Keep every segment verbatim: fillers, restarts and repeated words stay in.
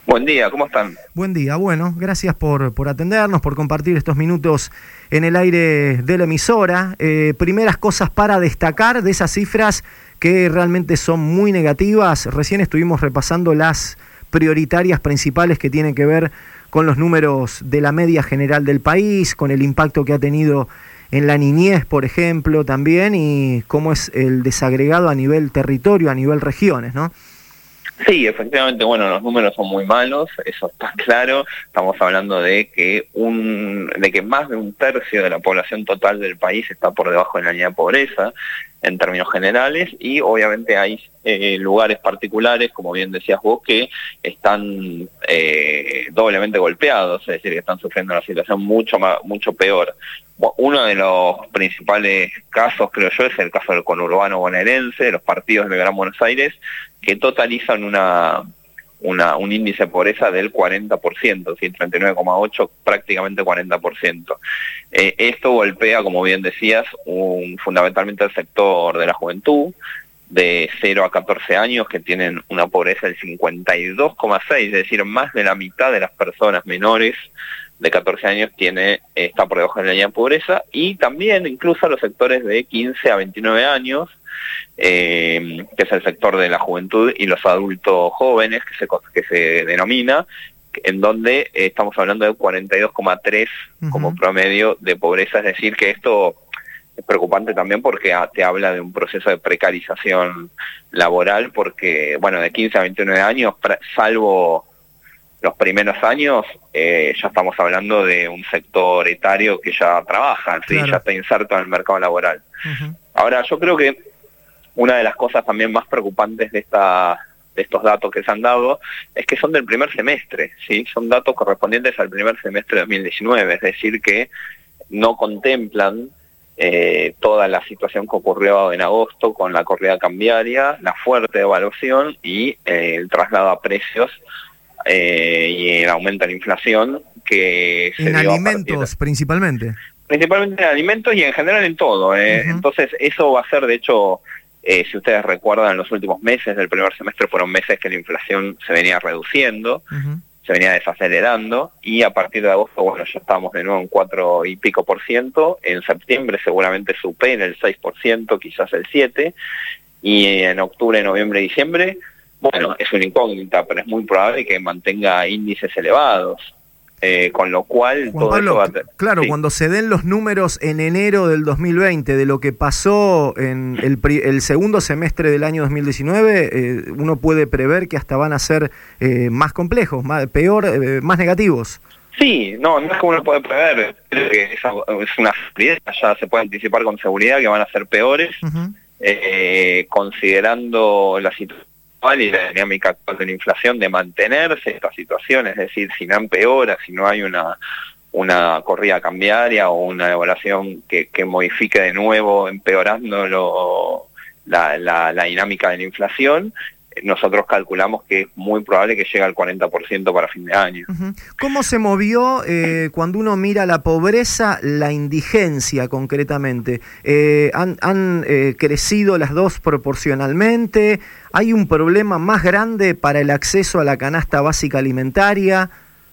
Buen día, ¿cómo están? Buen día, bueno, gracias por, por atendernos, por compartir estos minutos en el aire de la emisora. Eh, primeras cosas para destacar de esas cifras que realmente son muy negativas. Recién estuvimos repasando las prioritarias principales que tienen que ver con los números de la media general del país, con el impacto que ha tenido en la niñez, por ejemplo, también, y cómo es el desagregado a nivel territorio, a nivel regiones, ¿no? Sí, efectivamente, bueno, los números son muy malos, eso está claro. Estamos hablando de que un, de que más de un tercio de la población total del país está por debajo de la línea de pobreza, en términos generales, y obviamente hay eh, lugares particulares, como bien decías vos, que están eh, doblemente golpeados, es decir, que están sufriendo una situación mucho más, mucho peor. Uno de los principales casos, creo yo, es el caso del conurbano bonaerense, de los partidos del Gran Buenos Aires, que totalizan una, una un índice de pobreza del cuarenta por ciento, ¿sí? treinta y nueve coma ocho, prácticamente cuarenta por ciento. Eh, esto golpea, como bien decías, un, fundamentalmente al sector de la juventud, de cero a catorce años, que tienen una pobreza del cincuenta y dos coma seis, es decir, más de la mitad de las personas menores de catorce años tiene, está por debajo de la línea de pobreza, y también incluso a los sectores de quince a veintinueve años, eh, que es el sector de la juventud y los adultos jóvenes, que se, que se denomina, en donde eh, estamos hablando de cuarenta y dos coma tres uh-huh. como promedio de pobreza, es decir, que esto es preocupante también porque te habla de un proceso de precarización laboral, porque, bueno, de quince a veintinueve años, salvo los primeros años, eh, ya estamos hablando de un sector etario que ya trabaja, ¿sí? Claro. Ya está inserto en el mercado laboral. Uh-huh. Ahora, yo creo que una de las cosas también más preocupantes de esta de estos datos que se han dado es que son del primer semestre, ¿sí? Son datos correspondientes al primer semestre de dos mil diecinueve, es decir, que no contemplan eh, toda la situación que ocurrió en agosto con la corrida cambiaria, la fuerte devaluación y eh, el traslado a precios Eh, y el aumento de la inflación que se en dio alimentos de... principalmente principalmente en alimentos y en general en todo, eh. uh-huh. Entonces eso va a ser, de hecho, eh, si ustedes recuerdan, los últimos meses del primer semestre fueron meses que la inflación se venía reduciendo, uh-huh. se venía desacelerando, y a partir de agosto, bueno, ya estamos de nuevo en cuatro y pico por ciento. En septiembre seguramente supera el seis por ciento, quizás el siete, y en octubre, noviembre y diciembre, bueno, es una incógnita, pero es muy probable que mantenga índices elevados, eh, con lo cual Juan todo Pablo, eso va a te... claro, sí. Cuando se den los números en enero del dos mil veinte de lo que pasó en el, el segundo semestre del año dos mil diecinueve, eh, uno puede prever que hasta van a ser eh, más complejos, más, peor, eh, más negativos. Sí, no, no es como uno puede prever, creo que es, es una seguridad, ya se puede anticipar con seguridad que van a ser peores, uh-huh. eh, considerando la situación y la dinámica actual de la inflación, de mantenerse esta situación, es decir, si no empeora, si no hay una una corrida cambiaria o una evaluación que, que modifique de nuevo, empeorando lo, la, la, la dinámica de la inflación, nosotros calculamos que es muy probable que llegue al cuarenta por ciento para fin de año. Uh-huh. ¿Cómo se movió eh, cuando uno mira la pobreza, la indigencia concretamente? Eh, ¿Han, han eh, crecido las dos proporcionalmente? ¿Hay un problema más grande para el acceso a la canasta básica alimentaria?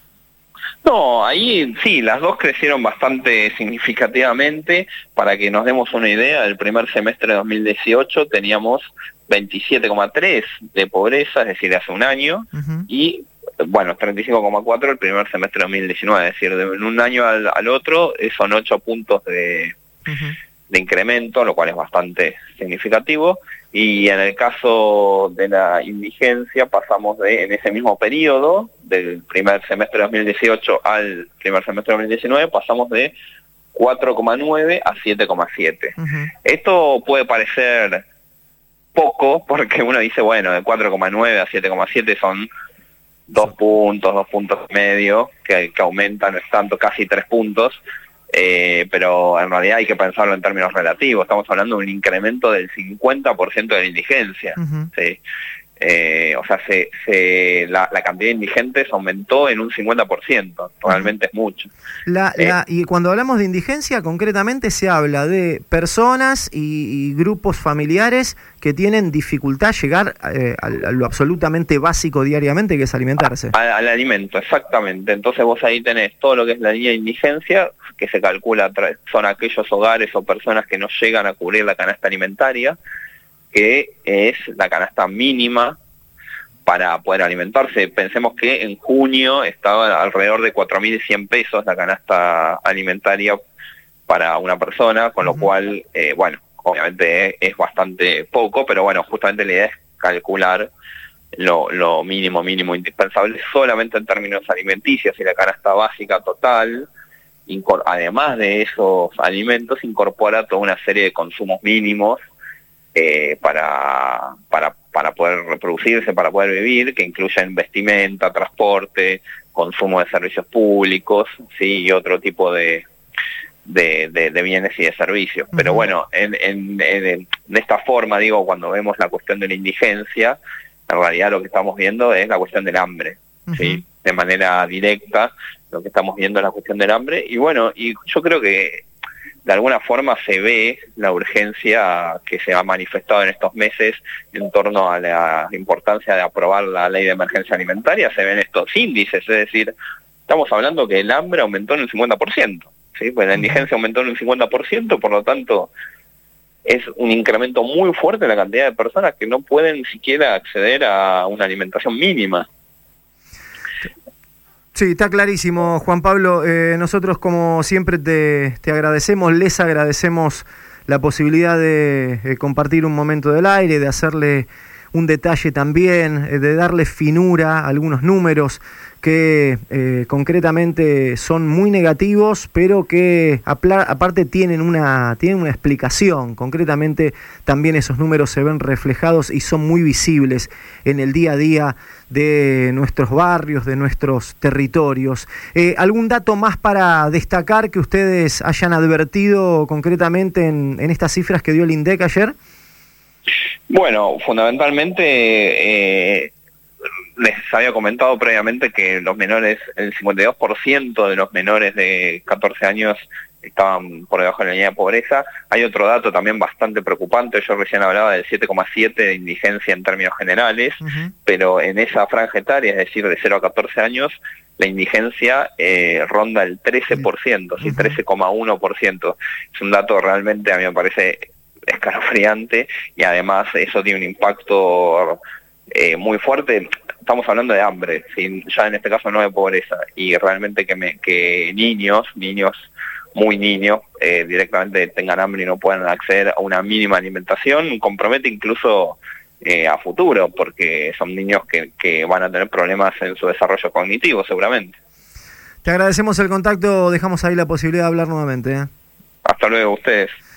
No, ahí sí, las dos crecieron bastante significativamente. Para que nos demos una idea, el primer semestre de dos mil dieciocho teníamos veintisiete coma tres de pobreza, es decir, hace un año, uh-huh. y bueno, treinta y cinco coma cuatro el primer semestre de dos mil diecinueve, es decir, de un año al, al otro son ocho puntos de, uh-huh. de incremento, lo cual es bastante significativo. Y en el caso de la indigencia pasamos de, en ese mismo periodo, del primer semestre de dos mil dieciocho al primer semestre de dos mil diecinueve, pasamos de cuatro coma nueve a siete coma siete. Uh-huh. Esto puede parecer poco, porque uno dice, bueno, de cuatro coma nueve a siete coma siete son dos puntos, dos puntos y medio, que, que aumentan, no es tanto, casi tres puntos. Eh, pero en realidad hay que pensarlo en términos relativos. Estamos hablando de un incremento del cincuenta por ciento de la indigencia. Uh-huh. ¿Sí? Eh, o sea, se, se, la, la cantidad de indigentes aumentó en un cincuenta por ciento, realmente es mucho. La, eh, la, y cuando hablamos de indigencia, concretamente se habla de personas y, y grupos familiares que tienen dificultad llegar eh, a, a lo absolutamente básico diariamente, que es alimentarse. Al, al alimento, exactamente. Entonces vos ahí tenés todo lo que es la línea de indigencia, que se calcula, son aquellos hogares o personas que no llegan a cubrir la canasta alimentaria, que es la canasta mínima para poder alimentarse. Pensemos que en junio estaba alrededor de cuatro mil cien pesos la canasta alimentaria para una persona, con lo uh-huh. cual, eh, bueno, obviamente es, es bastante poco, pero bueno, justamente la idea es calcular lo, lo mínimo, mínimo indispensable solamente en términos alimenticios, y la canasta básica total, además de esos alimentos, incorpora toda una serie de consumos mínimos Eh, para, para, para poder reproducirse, para poder vivir, que incluyen vestimenta, transporte, consumo de servicios públicos, ¿sí? Y otro tipo de, de, de, de bienes y de servicios. Uh-huh. Pero bueno, en, en, en, de esta forma, digo, cuando vemos la cuestión de la indigencia, en realidad lo que estamos viendo es la cuestión del hambre, uh-huh. ¿sí? De manera directa, lo que estamos viendo es la cuestión del hambre, y bueno, y yo creo que de alguna forma se ve la urgencia que se ha manifestado en estos meses en torno a la importancia de aprobar la ley de emergencia alimentaria. Se ven estos índices, es decir, estamos hablando que el hambre aumentó en un cincuenta por ciento, ¿sí? Pues la indigencia aumentó en un cincuenta por ciento, por lo tanto es un incremento muy fuerte en la cantidad de personas que no pueden ni siquiera acceder a una alimentación mínima. Sí, está clarísimo, Juan Pablo. Eh, nosotros, como siempre, te, te agradecemos, les agradecemos la posibilidad de eh, compartir un momento del aire, de hacerle un detalle también, eh, de darle finura a algunos números que eh, concretamente son muy negativos, pero que aparte tienen una, tienen una explicación. Concretamente también esos números se ven reflejados y son muy visibles en el día a día de nuestros barrios, de nuestros territorios. Eh, ¿Algún dato más para destacar que ustedes hayan advertido concretamente en, en estas cifras que dio el INDEC ayer? Bueno, fundamentalmente eh, les había comentado previamente que los menores, el cincuenta y dos por ciento de los menores de catorce años estaban por debajo de la línea de pobreza. Hay otro dato también bastante preocupante, yo recién hablaba del siete coma siete de indigencia en términos generales, uh-huh. pero en esa franja etaria, es decir, de cero a catorce años, la indigencia eh, ronda el trece por ciento, uh-huh. ¿sí? trece coma uno por ciento. Es un dato realmente, a mí me parece escalofriante, y además eso tiene un impacto eh, muy fuerte. Estamos hablando de hambre, ¿sí? Ya en este caso no de pobreza, y realmente que, me, que niños, niños muy niños, eh, directamente tengan hambre y no puedan acceder a una mínima alimentación, compromete incluso eh, a futuro, porque son niños que, que van a tener problemas en su desarrollo cognitivo seguramente. Te agradecemos el contacto, dejamos ahí la posibilidad de hablar nuevamente, ¿eh? Hasta luego, ustedes.